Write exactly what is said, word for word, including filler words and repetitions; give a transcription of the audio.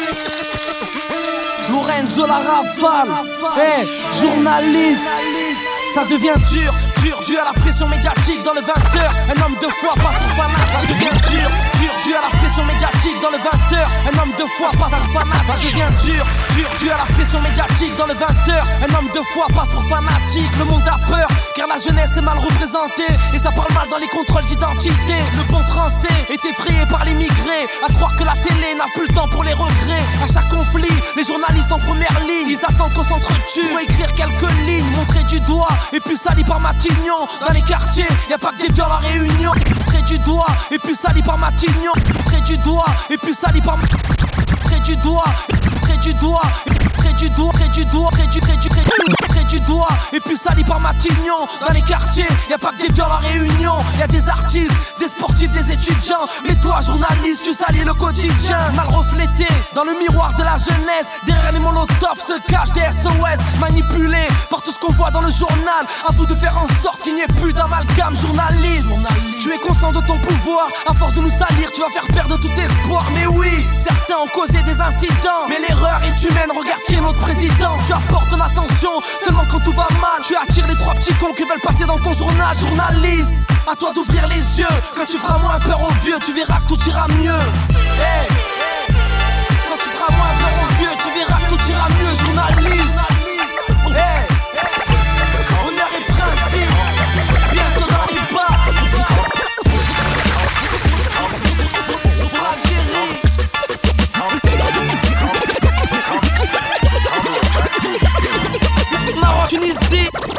Lorenzo la rafale, hey, journaliste. Ça devient dur, dur, dû à la pression médiatique dans le vingt heures. Un homme de foi passe pour fanatique. Ça devient dur, dur, dû à la pression médiatique dans le vingt heures. Un homme de foi passe pour fanatique. Ça devient dur, dur, dû à la pression médiatique dans le vingt heures. Un homme de foi passe pour fanatique. Le monde a peur, car la jeunesse est mal représentée. Et ça parle mal dans les contrôles d'identité. Le bon français est effrayé par les migrés. À croire que la télé n'a plus le temps pour les regrets. À chaque conflit, les journalistes en première ligne, ils attendent qu'on s'entretue pour écrire quelques lignes, montrer du doigt. Et puis sali par Matignon. Dans les quartiers, y'a pas que des viols en réunion. Trait du doigt, et puis sali par Matignon. Trait du doigt, et puis sali par Trait du doigt, trait du doigt, trait du doigt, trait du doigt, trait du, trait du, trait du, trait du doigt, et puis sali par Matignon. Dans les quartiers, y'a pas que des viols en réunion. Y'a des artistes, des sportifs, des étudiants. Mais toi, journaliste, tu salis le quotidien. Mal reflété dans le miroir de la jeunesse. Derrière les molotovs se cachent des S O S. Manipulés par tout ce qu'on voit dans le journal. À vous de faire en sorte qu'il n'y ait plus d'amalgame. Journaliste, tu es conscient de ton pouvoir. À force de nous salir, tu vas faire perdre tout espoir. Mais oui, certains ont causé des incidents, mais l'erreur est humaine, regarde qui est notre président. Tu apportes ton attention seulement quand tout va mal. Tu attires les trois petits cons qui veulent passer dans ton journal. Journaliste, à toi d'ouvrir les yeux. Quand tu feras moins peur aux vieux, tu verras que tout ira mieux. Hey, quand tu feras moins peur aux vieux, tu verras que tout ira mieux. Journaliste, hey, honneur et principe, bientôt dans les bas. Algérie, Maroc, Tunisie.